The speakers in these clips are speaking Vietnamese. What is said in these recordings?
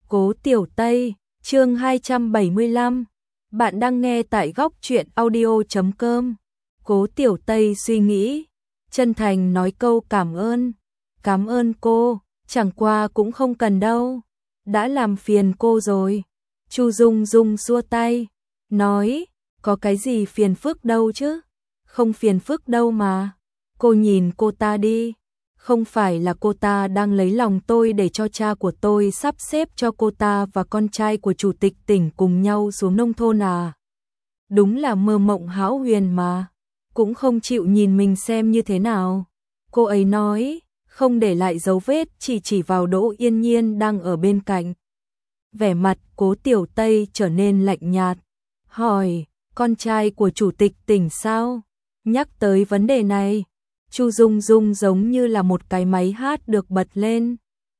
Cố Tiểu Tây, chương 275. Bạn đang nghe tại góc truyện audio.com. Cố Tiểu Tây suy nghĩ, chân thành nói câu cảm ơn. Cảm ơn cô, chẳng qua cũng không cần đâu. Đã làm phiền cô rồi. Chu Dung Dung xua tay, nói, có cái gì phiền phức đâu chứ. Không phiền phức đâu mà. Cô nhìn cô ta đi. Không phải là cô ta đang lấy lòng tôi để cho cha của tôi sắp xếp cho cô ta và con trai của chủ tịch tỉnh cùng nhau xuống nông thôn à? Đúng là mơ mộng hão huyền mà. Cũng không chịu nhìn mình xem như thế nào. Cô ấy nói, không để lại dấu vết, chỉ vào Đỗ Yên Nhiên đang ở bên cạnh. Vẻ mặt Cố Tiểu Tây trở nên lạnh nhạt. Hỏi, con trai của chủ tịch tỉnh sao? Nhắc tới vấn đề này, Chu Dung Dung giống như là một cái máy hát được bật lên.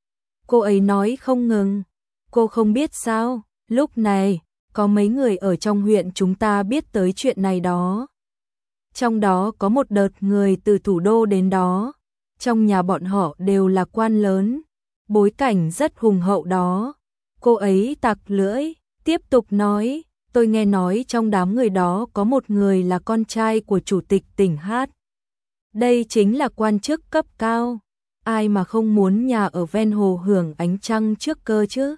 Cô ấy nói không ngừng. Cô không biết sao, lúc này, có mấy người ở trong huyện chúng ta biết tới chuyện này đó. Trong đó có một đợt người từ thủ đô đến đó. Trong nhà bọn họ đều là quan lớn. Bối cảnh rất hùng hậu đó. Cô ấy tặc lưỡi, tiếp tục nói, tôi nghe nói trong đám người đó có một người là con trai của chủ tịch tỉnh Hát. Đây chính là quan chức cấp cao. Ai mà không muốn nhà ở ven hồ hưởng ánh trăng trước cơ chứ?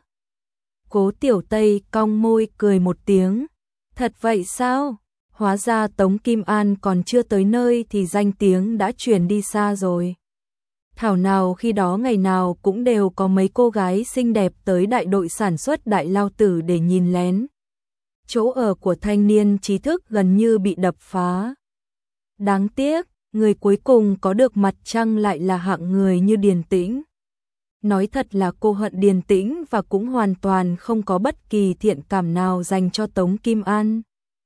Cố Tiểu Tây cong môi cười một tiếng. Thật vậy sao? Hóa ra Tống Kim An còn chưa tới nơi thì danh tiếng đã truyền đi xa rồi. Thảo nào khi đó ngày nào cũng đều có mấy cô gái xinh đẹp tới đại đội sản xuất Đại Lao Tử để nhìn lén. Chỗ ở của thanh niên trí thức gần như bị đập phá. Đáng tiếc, người cuối cùng có được mặt trăng lại là hạng người như Điền Tĩnh. Nói thật là cô hận Điền Tĩnh và cũng hoàn toàn không có bất kỳ thiện cảm nào dành cho Tống Kim An.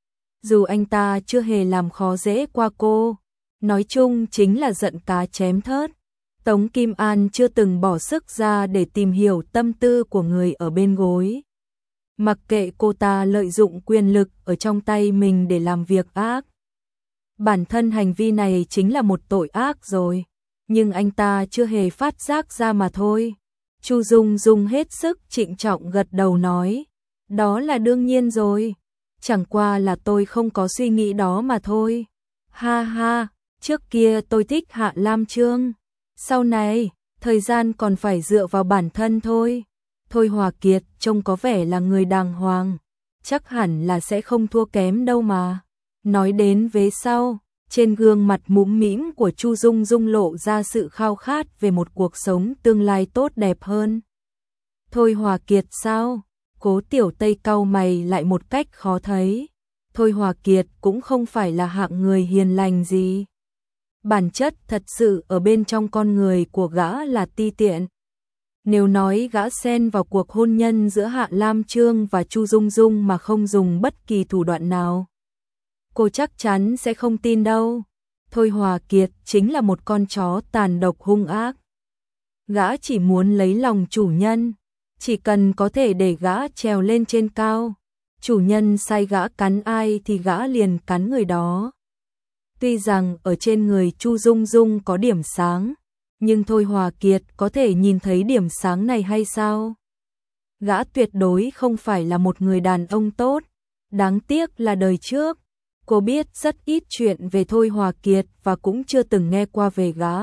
Dù anh ta chưa hề làm khó dễ qua cô, nói chung chính là giận cá chém thớt. Tống Kim An chưa từng bỏ sức ra để tìm hiểu tâm tư của người ở bên gối. Mặc kệ cô ta lợi dụng quyền lực ở trong tay mình để làm việc ác. Bản thân hành vi này chính là một tội ác rồi, nhưng anh ta chưa hề phát giác ra mà thôi. Chu Dung Dung hết sức trịnh trọng gật đầu nói, đó là đương nhiên rồi, chẳng qua là tôi không có suy nghĩ đó mà thôi. Ha ha, trước kia tôi thích Hạ Lam Trương, sau này, thời gian còn phải dựa vào bản thân thôi. Thôi Hòa Kiệt trông có vẻ là người đàng hoàng, chắc hẳn là sẽ không thua kém đâu mà. Nói đến vế sau, trên gương mặt mũm mĩm của Chu Dung Dung lộ ra sự khao khát về một cuộc sống tương lai tốt đẹp hơn. Thôi Hòa Kiệt sao? Cố Tiểu Tây cau mày lại một cách khó thấy. Thôi Hòa Kiệt cũng không phải là hạng người hiền lành gì. Bản chất thật sự ở bên trong con người của gã là ti tiện. Nếu nói gã xen vào cuộc hôn nhân giữa Hạ Lam Trương và Chu Dung Dung mà không dùng bất kỳ thủ đoạn nào, cô chắc chắn sẽ không tin đâu. Thôi Hòa Kiệt chính là một con chó tàn độc hung ác. Gã chỉ muốn lấy lòng chủ nhân, chỉ cần có thể để gã trèo lên trên cao. Chủ nhân sai gã cắn ai thì gã liền cắn người đó. Tuy rằng ở trên người Chu Dung Dung có điểm sáng, nhưng Thôi Hòa Kiệt có thể nhìn thấy điểm sáng này hay sao? Gã tuyệt đối không phải là một người đàn ông tốt. Đáng tiếc là đời trước, cô biết rất ít chuyện về Thôi Hòa Kiệt và cũng chưa từng nghe qua về gã.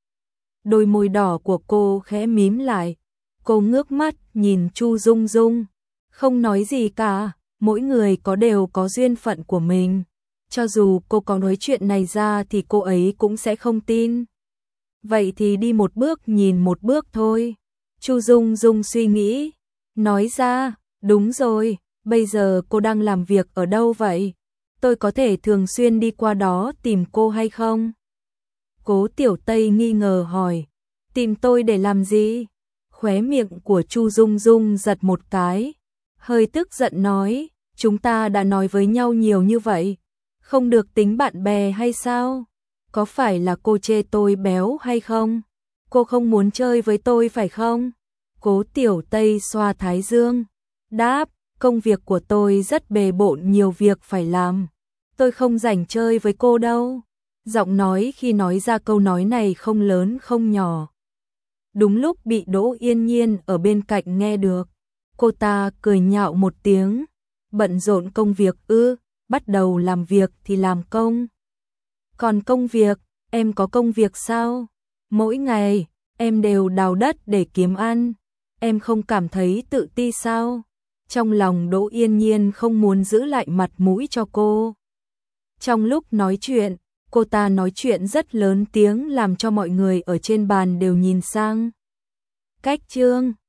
Đôi môi đỏ của cô khẽ mím lại. Cô ngước mắt nhìn Chu Dung Dung. Không nói gì cả, mỗi người đều có duyên phận của mình. Cho dù cô có nói chuyện này ra thì cô ấy cũng sẽ không tin. Vậy thì đi một bước nhìn một bước thôi. Chu Dung Dung suy nghĩ, nói ra, đúng rồi, bây giờ cô đang làm việc ở đâu vậy? Tôi có thể thường xuyên đi qua đó tìm cô hay không? Cố Tiểu Tây nghi ngờ hỏi, tìm tôi để làm gì? Khóe miệng của Chu Dung Dung giật một cái, hơi tức giận nói, chúng ta đã nói với nhau nhiều như vậy, không được tính bạn bè hay sao? Có phải là cô chê tôi béo hay không? Cô không muốn chơi với tôi phải không? Cố Tiểu Tây xoa thái dương, đáp, công việc của tôi rất bề bộn, nhiều việc phải làm. Tôi không rảnh chơi với cô đâu. Giọng nói khi nói ra câu nói này không lớn không nhỏ. Đúng lúc bị Đỗ Yên Nhiên ở bên cạnh nghe được. Cô ta cười nhạo một tiếng, bận rộn công việc ư, bắt đầu làm việc thì làm công. Còn công việc, em có công việc sao? Mỗi ngày, em đều đào đất để kiếm ăn, em không cảm thấy tự ti sao? Trong lòng Đỗ Yên Nhiên không muốn giữ lại mặt mũi cho cô. Trong lúc nói chuyện, cô ta nói chuyện rất lớn tiếng làm cho mọi người ở trên bàn đều nhìn sang. Cách Trương